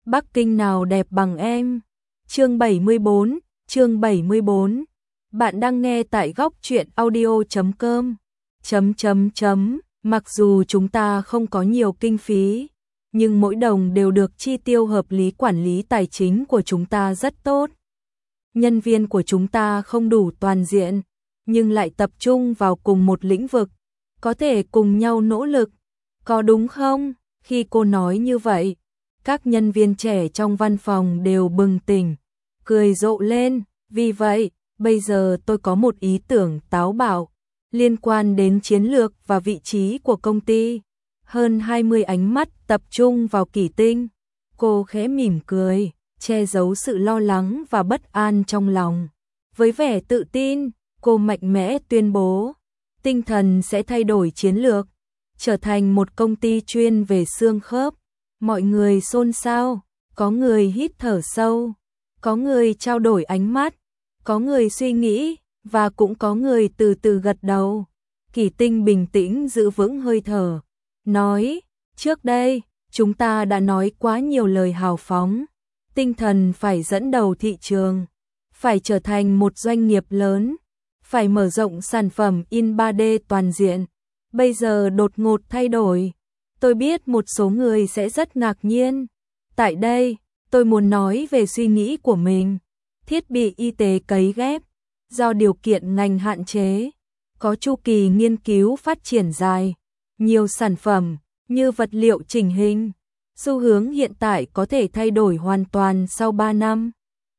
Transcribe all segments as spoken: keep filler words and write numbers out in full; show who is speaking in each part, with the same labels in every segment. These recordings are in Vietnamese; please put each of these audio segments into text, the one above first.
Speaker 1: Bắc Kinh nào đẹp bằng em. Chương bảy mươi bốn, chương bảy mươi bốn. Bạn đang nghe tại góc truyện audio chấm com. Chấm chấm chấm, mặc dù chúng ta không có nhiều kinh phí, nhưng mỗi đồng đều được chi tiêu hợp lý, quản lý tài chính của chúng ta rất tốt. Nhân viên của chúng ta không đủ toàn diện, nhưng lại tập trung vào cùng một lĩnh vực, có thể cùng nhau nỗ lực, có đúng không? Khi cô nói như vậy, các nhân viên trẻ trong văn phòng đều bừng tỉnh, cười rộ lên. Vì vậy, bây giờ tôi có một ý tưởng táo bạo liên quan đến chiến lược và vị trí của công ty. Hơn hai mươi ánh mắt tập trung vào Kỷ Tinh. Cô khẽ mỉm cười, che giấu sự lo lắng và bất an trong lòng. Với vẻ tự tin, cô mạnh mẽ tuyên bố, Tinh Thần sẽ thay đổi chiến lược, trở thành một công ty chuyên về xương khớp. Mọi người xôn xao, có người hít thở sâu, có người trao đổi ánh mắt, có người suy nghĩ, và cũng có người từ từ gật đầu. Kỷ Tinh bình tĩnh giữ vững hơi thở, nói, trước đây, chúng ta đã nói quá nhiều lời hào phóng. Tinh Thần phải dẫn đầu thị trường, phải trở thành một doanh nghiệp lớn, phải mở rộng sản phẩm in ba D toàn diện. Bây giờ đột ngột thay đổi. Tôi biết một số người sẽ rất ngạc nhiên. Tại đây, tôi muốn nói về suy nghĩ của mình. Thiết bị y tế cấy ghép, do điều kiện ngành hạn chế, có chu kỳ nghiên cứu phát triển dài, nhiều sản phẩm như vật liệu chỉnh hình. Xu hướng hiện tại có thể thay đổi hoàn toàn sau ba năm.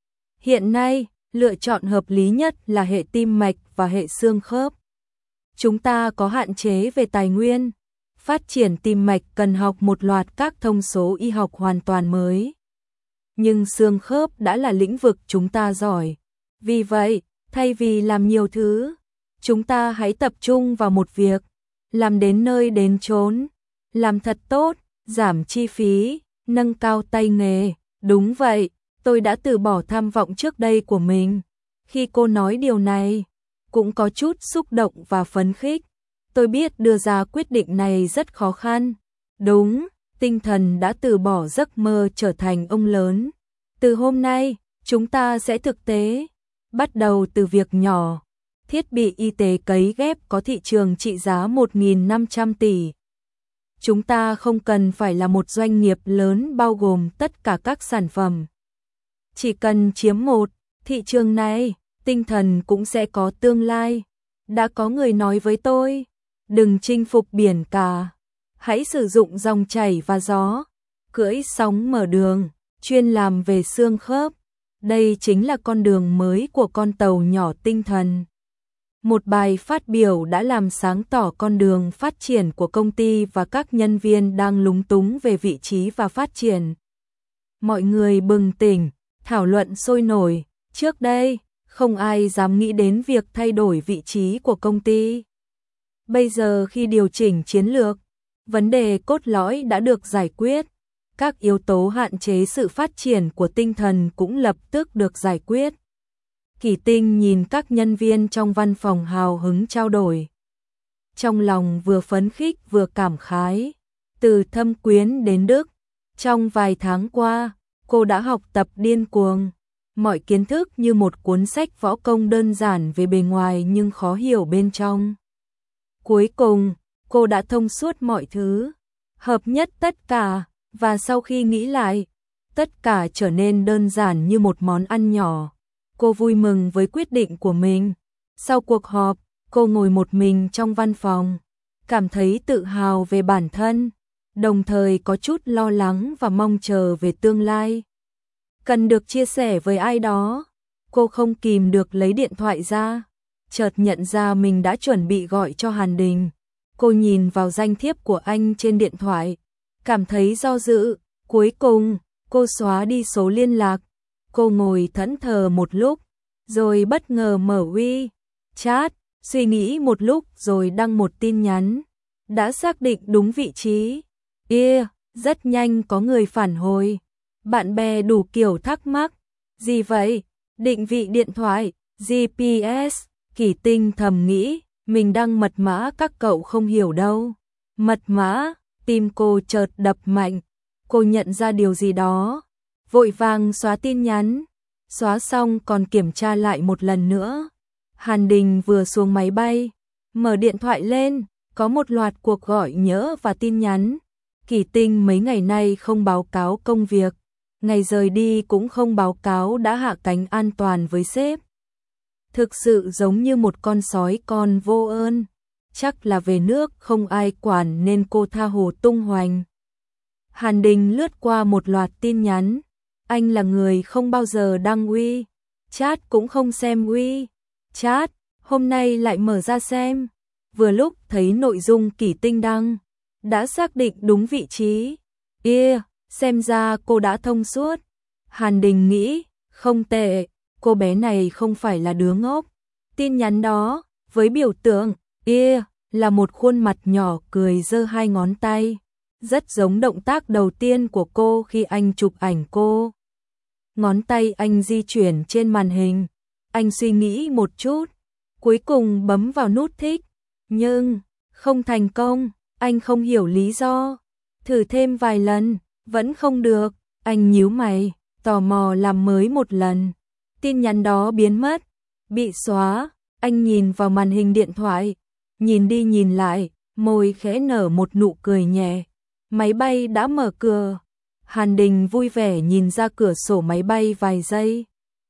Speaker 1: Hiện nay, lựa chọn hợp lý nhất là hệ tim mạch và hệ xương khớp. Chúng ta có hạn chế về tài nguyên. Phát triển tim mạch cần học một loạt các thông số y học hoàn toàn mới. Nhưng xương khớp đã là lĩnh vực chúng ta giỏi. Vì vậy, thay vì làm nhiều thứ, chúng ta hãy tập trung vào một việc, làm đến nơi đến chốn, làm thật tốt, giảm chi phí, nâng cao tay nghề. Đúng vậy, tôi đã từ bỏ tham vọng trước đây của mình. Khi cô nói điều này, cũng có chút xúc động và phấn khích. Tôi biết đưa ra quyết định này rất khó khăn. Đúng, Tinh Thần đã từ bỏ giấc mơ trở thành ông lớn. Từ hôm nay, chúng ta sẽ thực tế, bắt đầu từ việc nhỏ. Thiết bị y tế cấy ghép có thị trường trị giá một nghìn năm trăm tỷ. Chúng ta không cần phải là một doanh nghiệp lớn bao gồm tất cả các sản phẩm. Chỉ cần chiếm một thị trường này, Tinh Thần cũng sẽ có tương lai. Đã có người nói với tôi, đừng chinh phục biển cả, hãy sử dụng dòng chảy và gió, cưỡi sóng mở đường, chuyên làm về xương khớp. Đây chính là con đường mới của con tàu nhỏ Tinh Thần. Một bài phát biểu đã làm sáng tỏ con đường phát triển của công ty và các nhân viên đang lúng túng về vị trí và phát triển. Mọi người bừng tỉnh, thảo luận sôi nổi. Trước đây, không ai dám nghĩ đến việc thay đổi vị trí của công ty. Bây giờ khi điều chỉnh chiến lược, vấn đề cốt lõi đã được giải quyết. Các yếu tố hạn chế sự phát triển của Tinh Thần cũng lập tức được giải quyết. Kỷ Tinh nhìn các nhân viên trong văn phòng hào hứng trao đổi. Trong lòng vừa phấn khích vừa cảm khái. Từ Thâm Quyến đến Đức, trong vài tháng qua, cô đã học tập điên cuồng. Mọi kiến thức như một cuốn sách võ công đơn giản về bề ngoài nhưng khó hiểu bên trong. Cuối cùng, cô đã thông suốt mọi thứ, hợp nhất tất cả, và sau khi nghĩ lại, tất cả trở nên đơn giản như một món ăn nhỏ. Cô vui mừng với quyết định của mình. Sau cuộc họp, cô ngồi một mình trong văn phòng, cảm thấy tự hào về bản thân, đồng thời có chút lo lắng và mong chờ về tương lai. Cần được chia sẻ với ai đó, cô không kìm được lấy điện thoại ra, chợt nhận ra mình đã chuẩn bị gọi cho Hàn Đình. Cô nhìn vào danh thiếp của anh trên điện thoại, cảm thấy do dự. Cuối cùng, cô xóa đi số liên lạc. Cô ngồi thẫn thờ một lúc, rồi bất ngờ mở WeChat, suy nghĩ một lúc rồi đăng một tin nhắn. Đã xác định đúng vị trí. Yeah, rất nhanh có người phản hồi. Bạn bè đủ kiểu thắc mắc. Gì vậy? Định vị điện thoại, giê pê ét. Kỷ Tinh thầm nghĩ, mình đăng mật mã các cậu không hiểu đâu. Mật mã, tim cô chợt đập mạnh. Cô nhận ra điều gì đó, vội vàng xóa tin nhắn, xóa xong còn kiểm tra lại một lần nữa. Hàn Đình vừa xuống máy bay, mở điện thoại lên, có một loạt cuộc gọi nhỡ và tin nhắn. Kỳ Tinh mấy ngày nay không báo cáo công việc, ngày rời đi cũng không báo cáo đã hạ cánh an toàn với sếp. Thực sự giống như một con sói con vô ơn, chắc là về nước không ai quản nên cô tha hồ tung hoành. Hàn Đình lướt qua một loạt tin nhắn, anh là người không bao giờ đăng uy, chat cũng không xem uy, chat, hôm nay lại mở ra xem, vừa lúc thấy nội dung Kỳ Tinh đăng, đã xác định đúng vị trí. Yeah, xem ra cô đã thông suốt. Hàn Đình nghĩ, không tệ, cô bé này không phải là đứa ngốc. Tin nhắn đó, với biểu tượng, yeah, là một khuôn mặt nhỏ cười giơ hai ngón tay. Rất giống động tác đầu tiên của cô khi anh chụp ảnh cô. Ngón tay anh di chuyển trên màn hình. Anh suy nghĩ một chút, cuối cùng bấm vào nút thích. Nhưng, không thành công, anh không hiểu lý do. Thử thêm vài lần, vẫn không được, anh nhíu mày, tò mò làm mới một lần. Tin nhắn đó biến mất, bị xóa, anh nhìn vào màn hình điện thoại, nhìn đi nhìn lại, môi khẽ nở một nụ cười nhẹ. Máy bay đã mở cửa. Hàn Đình vui vẻ nhìn ra cửa sổ máy bay vài giây,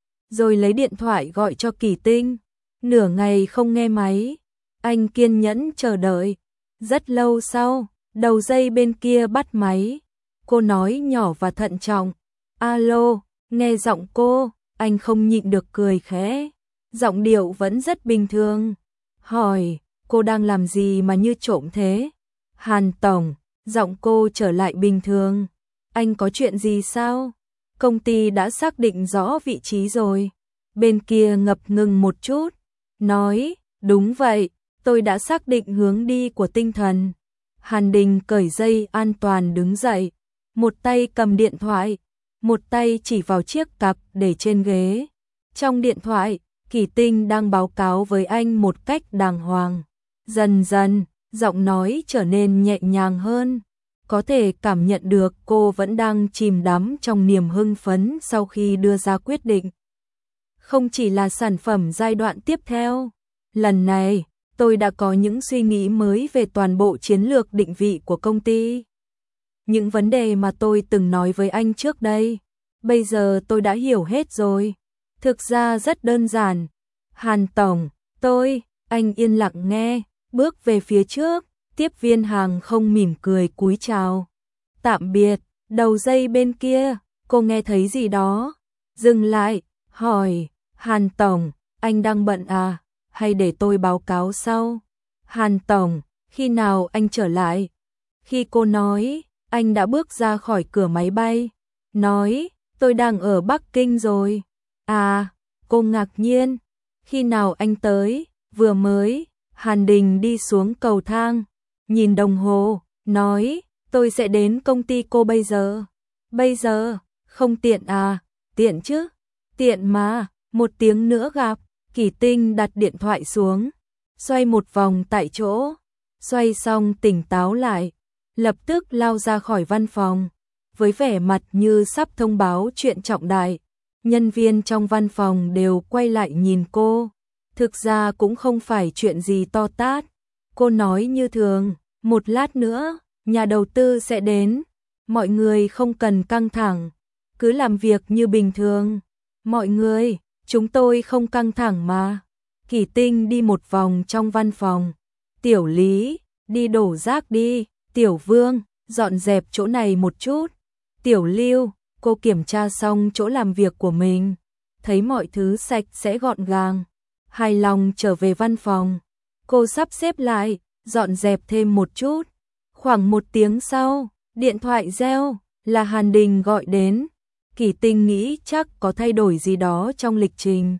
Speaker 1: rồi lấy điện thoại gọi cho Kỳ Tinh. Nửa ngày không nghe máy, anh kiên nhẫn chờ đợi. Rất lâu sau, đầu dây bên kia bắt máy. Cô nói nhỏ và thận trọng, alo, nghe giọng cô, anh không nhịn được cười khẽ. Giọng điệu vẫn rất bình thường. Hỏi, cô đang làm gì mà như trộm thế? Hàn tổng, giọng cô trở lại bình thường. Anh có chuyện gì sao? Công ty đã xác định rõ vị trí rồi. Bên kia ngập ngừng một chút, nói, đúng vậy, tôi đã xác định hướng đi của tinh thần. Hàn Đình cởi dây an toàn đứng dậy, một tay cầm điện thoại, một tay chỉ vào chiếc cặp để trên ghế. Trong điện thoại, Kỳ Tinh đang báo cáo với anh một cách đàng hoàng. Dần dần, giọng nói trở nên nhẹ nhàng hơn. Có thể cảm nhận được cô vẫn đang chìm đắm trong niềm hưng phấn sau khi đưa ra quyết định. Không chỉ là sản phẩm giai đoạn tiếp theo. Lần này, tôi đã có những suy nghĩ mới về toàn bộ chiến lược định vị của công ty. Những vấn đề mà tôi từng nói với anh trước đây, bây giờ tôi đã hiểu hết rồi. Thực ra rất đơn giản. Hàn tổng, tôi, anh yên lặng nghe, bước về phía trước, tiếp viên hàng không mỉm cười cúi chào. Tạm biệt, đầu dây bên kia, cô nghe thấy gì đó? Dừng lại, hỏi, Hàn tổng, anh đang bận à? Hay để tôi báo cáo sau? Hàn tổng, khi nào anh trở lại? Khi cô nói, anh đã bước ra khỏi cửa máy bay. Nói, tôi đang ở Bắc Kinh rồi. À, cô ngạc nhiên. Khi nào anh tới? Vừa mới. Hàn Đình đi xuống cầu thang, nhìn đồng hồ, nói, tôi sẽ đến công ty cô bây giờ. Bây giờ, không tiện à? Tiện chứ? Tiện mà, một tiếng nữa gặp. Kỳ Tinh đặt điện thoại xuống, xoay một vòng tại chỗ, xoay xong tỉnh táo lại, lập tức lao ra khỏi văn phòng, với vẻ mặt như sắp thông báo chuyện trọng đại. Nhân viên trong văn phòng đều quay lại nhìn cô. Thực ra cũng không phải chuyện gì to tát. Cô nói như thường, một lát nữa, nhà đầu tư sẽ đến. Mọi người không cần căng thẳng, cứ làm việc như bình thường. Mọi người, chúng tôi không căng thẳng mà. Kỳ Tinh đi một vòng trong văn phòng. Tiểu Lý, đi đổ rác đi. Tiểu Vương, dọn dẹp chỗ này một chút. Tiểu Lưu, cô kiểm tra xong chỗ làm việc của mình, thấy mọi thứ sạch sẽ gọn gàng, hài lòng trở về văn phòng. Cô sắp xếp lại, dọn dẹp thêm một chút. Khoảng một tiếng sau, điện thoại reo, là Hàn Đình gọi đến. Kỳ Tinh nghĩ chắc có thay đổi gì đó trong lịch trình.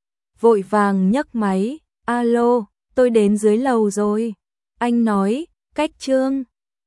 Speaker 1: Vội vàng nhấc máy, alo, tôi đến dưới lầu rồi. Anh nói, cách Trương.